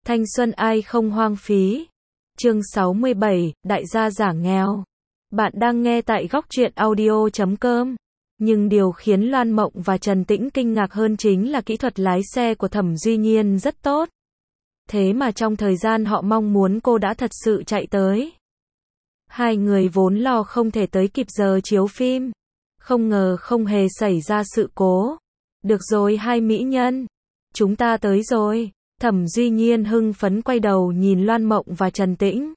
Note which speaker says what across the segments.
Speaker 1: Thanh xuân ai không hoang phí. Chương 67, Đại gia giả nghèo. Bạn đang nghe tại góc truyện audio.com. Nhưng điều khiến Loan Mộng và Trần Tĩnh kinh ngạc hơn chính là kỹ thuật lái xe của Thẩm Duy Nhiên rất tốt. Thế mà trong thời gian họ mong muốn cô đã thật sự chạy tới. Hai người vốn lo không thể tới kịp giờ chiếu phim. Không ngờ không hề xảy ra sự cố. Được rồi hai mỹ nhân. Chúng ta tới rồi. Thẩm Duy Nhiên hưng phấn quay đầu nhìn Loan Mộng và Trần Tĩnh.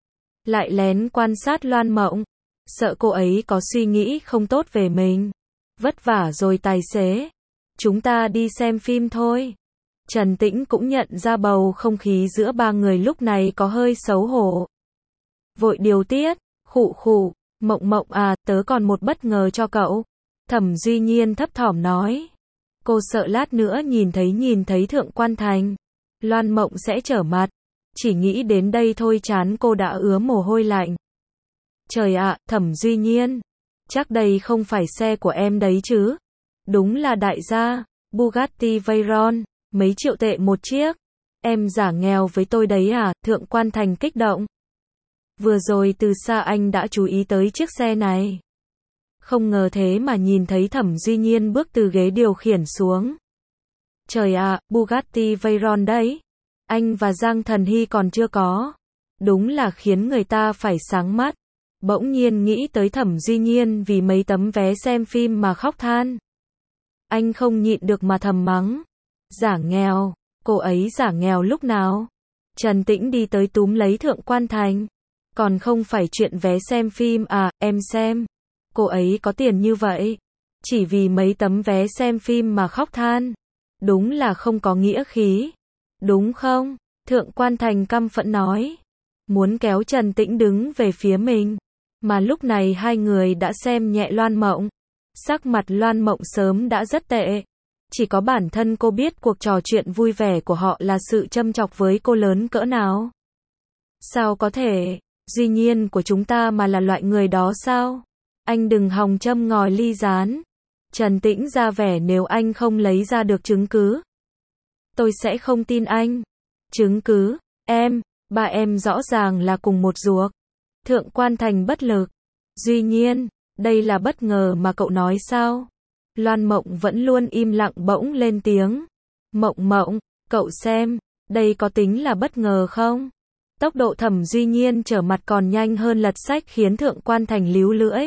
Speaker 1: Lại lén quan sát Loan Mộng. Sợ cô ấy có suy nghĩ không tốt về mình. Vất vả rồi tài xế. Chúng ta đi xem phim thôi. Trần Tĩnh cũng nhận ra bầu không khí giữa ba người lúc này có hơi xấu hổ. Vội điều tiết. Khụ khụ. Mộng Mộng à, tớ còn một bất ngờ cho cậu. Thẩm Duy Nhiên thấp thỏm nói. Cô sợ lát nữa nhìn thấy Thượng Quan Thành. Loan Mộng sẽ trở mặt. Chỉ nghĩ đến đây thôi chán cô đã ứa mồ hôi lạnh. Trời ạ, Thẩm Duy Nhiên. Chắc đây không phải xe của em đấy chứ. Đúng là đại gia. Bugatti Veyron. Mấy triệu tệ một chiếc. Em giả nghèo với tôi đấy à? Thượng Quan Thành kích động. Vừa rồi từ xa anh đã chú ý tới chiếc xe này. Không ngờ thế mà nhìn thấy Thẩm Duy Nhiên bước từ ghế điều khiển xuống. Trời ạ, Bugatti Veyron đấy. Anh và Giang Thần Hy còn chưa có. Đúng là khiến người ta phải sáng mắt. Bỗng nhiên nghĩ tới Thẩm Duy Nhiên vì mấy tấm vé xem phim mà khóc than. Anh không nhịn được mà thầm mắng. Giả nghèo, cô ấy giả nghèo lúc nào? Trần Tĩnh đi tới túm lấy Thượng Quan Thành. Còn không phải chuyện vé xem phim à, em xem. Cô ấy có tiền như vậy. Chỉ vì mấy tấm vé xem phim mà khóc than. Đúng là không có nghĩa khí. Đúng không? Thượng Quan Thành căm phẫn nói. Muốn kéo Trần Tĩnh đứng về phía mình. Mà lúc này hai người đã xem nhẹ Loan Mộng. Sắc mặt Loan Mộng sớm đã rất tệ. Chỉ có bản thân cô biết cuộc trò chuyện vui vẻ của họ là sự châm chọc với cô lớn cỡ nào. Sao có thể? Duy Nhiên của chúng ta mà là loại người đó sao? Anh đừng hòng châm ngòi ly gián. Trần Tĩnh ra vẻ nếu anh không lấy ra được chứng cứ. Tôi sẽ không tin anh. Chứng cứ? Ba em rõ ràng là cùng một ruột. Thượng Quan Thành bất lực. Duy Nhiên, đây là bất ngờ mà cậu nói sao? Loan Mộng vẫn luôn im lặng bỗng lên tiếng. Mộng Mộng, cậu xem, đây có tính là bất ngờ không? Tốc độ Thẩm Duy Nhiên trở mặt còn nhanh hơn lật sách khiến Thượng Quan Thành líu lưỡi.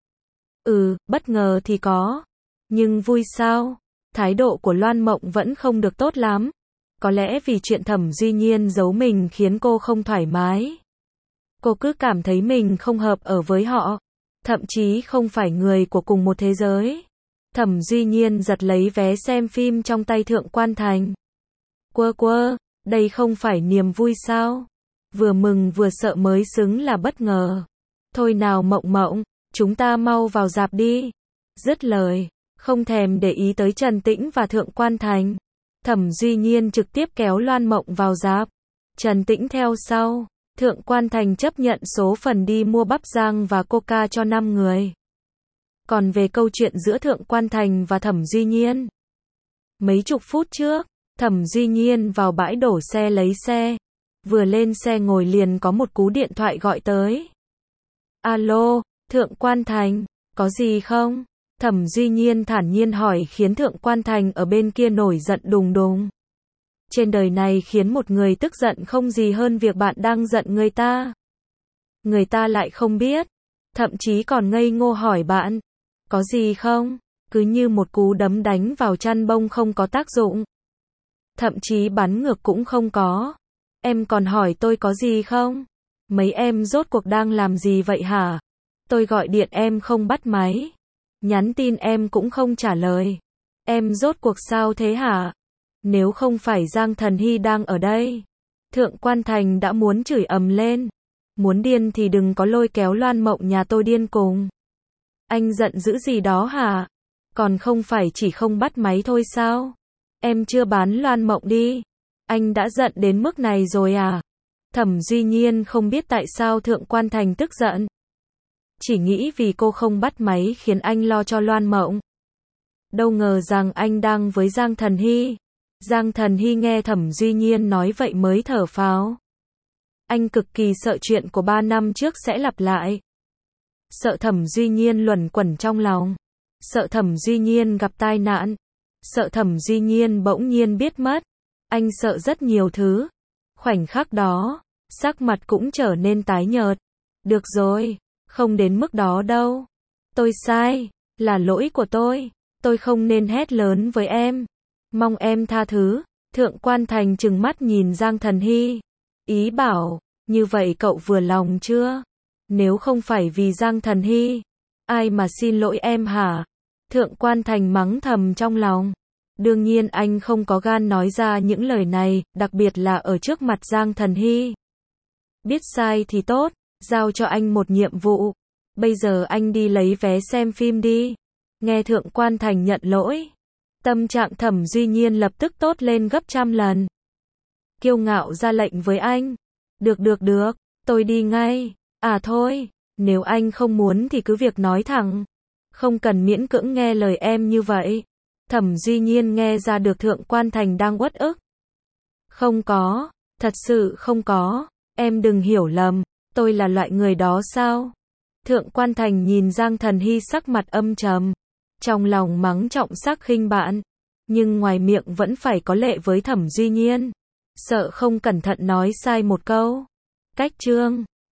Speaker 1: Bất ngờ thì có. Nhưng vui sao? Thái độ của Loan Mộng vẫn không được tốt lắm. Có lẽ vì chuyện Thẩm Duy Nhiên giấu mình khiến cô không thoải mái. Cô cứ cảm thấy mình không hợp ở với họ. Thậm chí không phải người của cùng một thế giới. Thẩm Duy Nhiên giật lấy vé xem phim trong tay Thượng Quan Thành. Quơ, đây không phải niềm vui sao? Vừa mừng vừa sợ mới xứng là bất ngờ. Thôi nào Mộng Mộng, chúng ta mau vào rạp đi. Dứt lời, không thèm để ý tới Trần Tĩnh và Thượng Quan Thành. Thẩm Duy Nhiên trực tiếp kéo Loan Mộng vào rạp. Trần Tĩnh theo sau. Thượng Quan Thành chấp nhận số phần đi mua bắp rang và coca cho 5 người. Còn về câu chuyện giữa Thượng Quan Thành và Thẩm Duy Nhiên. Mấy chục phút trước, Thẩm Duy Nhiên vào bãi đổ xe lấy xe. Vừa lên xe ngồi liền có một cú điện thoại gọi tới. Alo, Thượng Quan Thành, có gì không? Thẩm Duy Nhiên thản nhiên hỏi khiến Thượng Quan Thành ở bên kia nổi giận đùng đùng. Trên đời này khiến một người tức giận không gì hơn việc bạn đang giận người ta. Người ta lại không biết. Thậm chí còn ngây ngô hỏi bạn. Có gì không? Cứ như một cú đấm đánh vào chăn bông không có tác dụng. Thậm chí bắn ngược cũng không có. Em còn hỏi tôi có gì không? Mấy em rốt cuộc đang làm gì vậy hả? Tôi gọi điện em không bắt máy. Nhắn tin em cũng không trả lời. Em rốt cuộc sao thế hả? Nếu không phải Giang Thần Hy đang ở đây. Thượng Quan Thành đã muốn chửi ầm lên. Muốn điên thì đừng có lôi kéo Loan Mộng nhà tôi điên cùng. Anh giận dữ gì đó hả? Còn không phải chỉ không bắt máy thôi sao? Em chưa bán Loan Mộng đi. Anh đã giận đến mức này rồi à? Thẩm Duy Nhiên không biết tại sao Thượng Quan Thành tức giận. Chỉ nghĩ vì cô không bắt máy khiến anh lo cho Loan Mộng. Đâu ngờ rằng anh đang với Giang Thần Hy. Giang Thần Hy nghe Thẩm Duy Nhiên nói vậy mới thở phào. Anh cực kỳ sợ chuyện của 3 năm trước sẽ lặp lại. Sợ Thẩm Duy Nhiên luẩn quẩn trong lòng. Sợ Thẩm Duy Nhiên gặp tai nạn. Sợ Thẩm Duy Nhiên bỗng nhiên biết mất. Anh sợ rất nhiều thứ. Khoảnh khắc đó, sắc mặt cũng trở nên tái nhợt. Được rồi, không đến mức đó đâu. Tôi sai, là lỗi của tôi không nên hét lớn với em. Mong em tha thứ. Thượng Quan Thành trừng mắt nhìn Giang Thần Hy. Ý bảo, như vậy cậu vừa lòng chưa? Nếu không phải vì Giang Thần Hy, ai mà xin lỗi em hả? Thượng Quan Thành mắng thầm trong lòng. Đương nhiên anh không có gan nói ra những lời này, đặc biệt là ở trước mặt Giang Thần Hy. Biết sai thì tốt, giao cho anh một nhiệm vụ. Bây giờ anh đi lấy vé xem phim đi. Nghe Thượng Quan Thành nhận lỗi, tâm trạng Thẩm Duy Nhiên lập tức tốt lên gấp trăm lần. Kiêu ngạo ra lệnh với anh. Được, tôi đi ngay. À thôi, nếu anh không muốn thì cứ việc nói thẳng. Không cần miễn cưỡng nghe lời em như vậy. Thẩm Duy Nhiên nghe ra được Thượng Quan Thành đang uất ức. Không có, thật sự không có, em đừng hiểu lầm, tôi là loại người đó sao? Thượng Quan Thành nhìn Giang Thần Hy sắc mặt âm trầm, trong lòng mắng trọng sắc khinh bạn, nhưng ngoài miệng vẫn phải có lệ với Thẩm Duy Nhiên, sợ không cẩn thận nói sai một câu. Cách chương